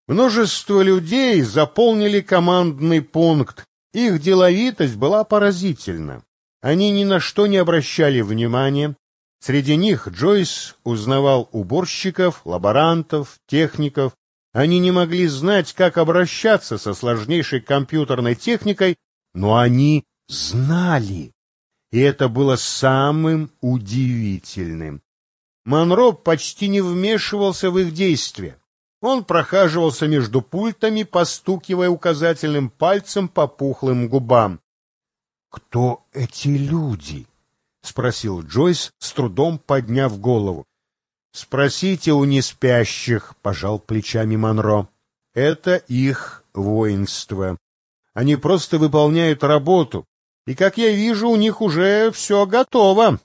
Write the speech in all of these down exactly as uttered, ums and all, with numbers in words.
Множество людей заполнили командный пункт. Их деловитость была поразительна. Они ни на что не обращали внимания. Среди них Джойс узнавал уборщиков, лаборантов, техников. Они не могли знать, как обращаться со сложнейшей компьютерной техникой, но они знали. И это было самым удивительным. Монро почти не вмешивался в их действия. Он прохаживался между пультами, постукивая указательным пальцем по пухлым губам. — Кто эти люди? — спросил Джойс, с трудом подняв голову. — Спросите у неспящих, — пожал плечами Монро. — Это их воинство. Они просто выполняют работу, и, как я вижу, у них уже все готово.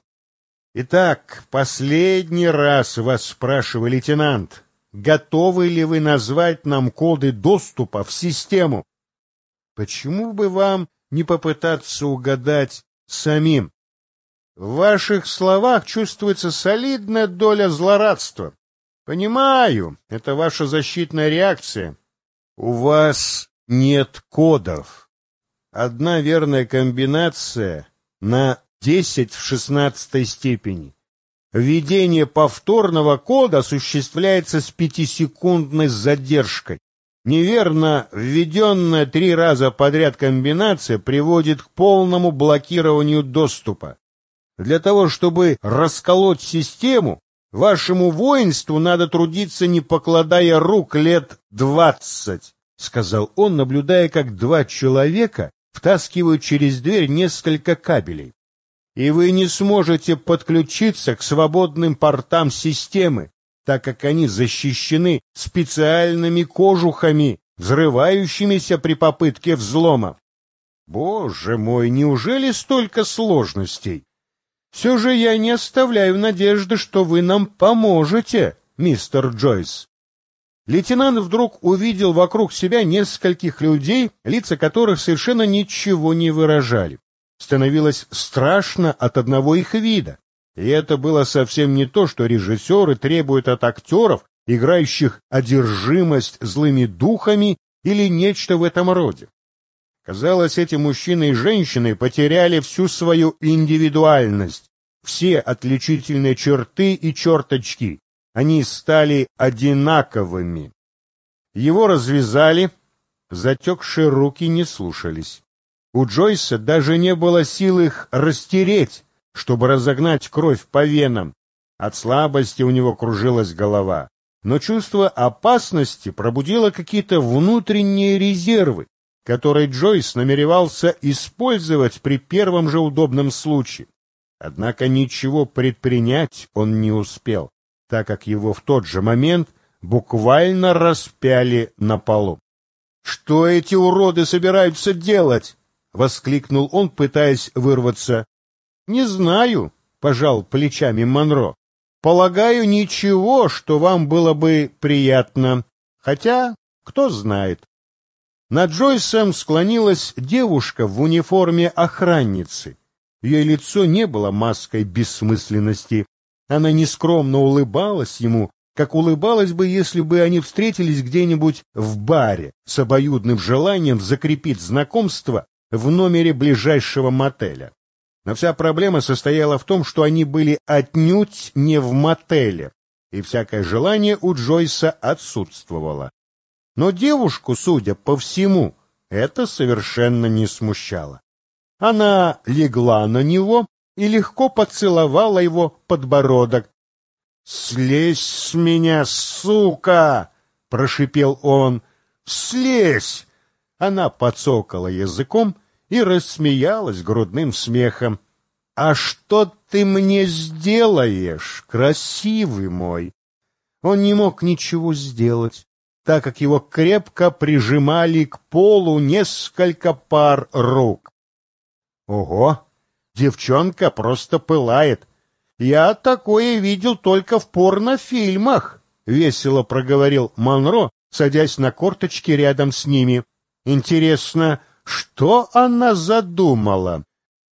Итак, последний раз вас спрашиваю, лейтенант, готовы ли вы назвать нам коды доступа в систему? Почему бы вам не попытаться угадать самим? В ваших словах чувствуется солидная доля злорадства. Понимаю, это ваша защитная реакция. У вас нет кодов. Одна верная комбинация на десять в шестнадцатой степени. Введение повторного кода осуществляется с пятисекундной задержкой. Неверно введенная три раза подряд комбинация приводит к полному блокированию доступа. Для того, чтобы расколоть систему, вашему воинству надо трудиться, не покладая рук, лет двадцать, — сказал он, наблюдая, как два человека втаскивают через дверь несколько кабелей. И вы не сможете подключиться к свободным портам системы, так как они защищены специальными кожухами, взрывающимися при попытке взлома. Боже мой, неужели столько сложностей? Все же я не оставляю надежды, что вы нам поможете, мистер Джойс. Лейтенант вдруг увидел вокруг себя нескольких людей, лица которых совершенно ничего не выражали. Становилось страшно от одного их вида. И это было совсем не то, что режиссеры требуют от актеров, играющих одержимость злыми духами или нечто в этом роде. Казалось, эти мужчины и женщины потеряли всю свою индивидуальность, все отличительные черты и черточки. Они стали одинаковыми. Его развязали, затекшие руки не слушались. У Джойса даже не было сил их растереть, чтобы разогнать кровь по венам. От слабости у него кружилась голова. Но чувство опасности пробудило какие-то внутренние резервы, которые Джойс намеревался использовать при первом же удобном случае. Однако ничего предпринять он не успел, так как его в тот же момент буквально распяли на полу. — Что эти уроды собираются делать? — воскликнул он, пытаясь вырваться. — Не знаю, — пожал плечами Монро. — Полагаю, ничего, что вам было бы приятно. Хотя, кто знает. Над Джойсом склонилась девушка в униформе охранницы. Ее лицо не было маской бессмысленности. Она нескромно улыбалась ему, как улыбалась бы, если бы они встретились где-нибудь в баре с обоюдным желанием закрепить знакомство в номере ближайшего мотеля. Но вся проблема состояла в том, что они были отнюдь не в мотеле, и всякое желание у Джойса отсутствовало. Но девушку, судя по всему, это совершенно не смущало. Она легла на него и легко поцеловала его подбородок. — Слезь с меня, сука! — прошипел он. — Слезь! Она подсокала языком и рассмеялась грудным смехом. — А что ты мне сделаешь, красивый мой? Он не мог ничего сделать, так как его крепко прижимали к полу несколько пар рук. — Ого! Девчонка просто пылает. Я такое видел только в порнофильмах, — весело проговорил Монро, садясь на корточки рядом с ними. Интересно, что она задумала?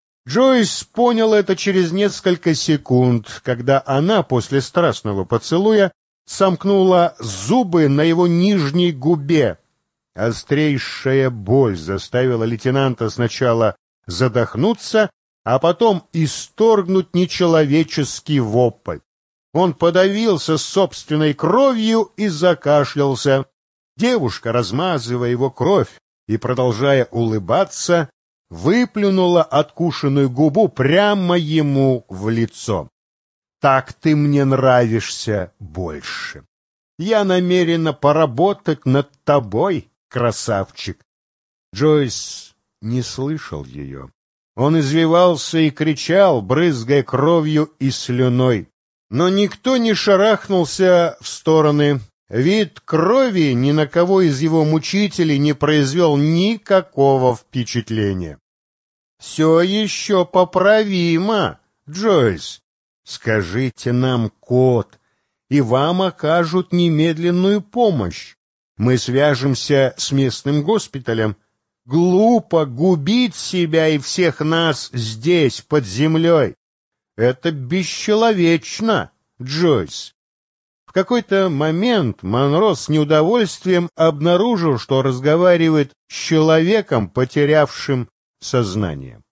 Джойс понял это через несколько секунд, когда она после страстного поцелуя сомкнула зубы на его нижней губе. Острейшая боль заставила лейтенанта сначала задохнуться, а потом исторгнуть нечеловеческий вопль. Он подавился собственной кровью и закашлялся. Девушка, размазывая его кровь и продолжая улыбаться, выплюнула откушенную губу прямо ему в лицо. «Так ты мне нравишься больше. Я намерена поработать над тобой, красавчик». Джойс не слышал ее. Он извивался и кричал, брызгая кровью и слюной. Но никто не шарахнулся в стороны. Вид крови ни на кого из его мучителей не произвел никакого впечатления. «Все еще поправимо, Джойс. Скажите нам код, и вам окажут немедленную помощь. Мы свяжемся с местным госпиталем. Глупо губить себя и всех нас здесь, под землей. Это бесчеловечно, Джойс». В какой-то момент Монро с неудовольствием обнаружил, что разговаривает с человеком, потерявшим сознание.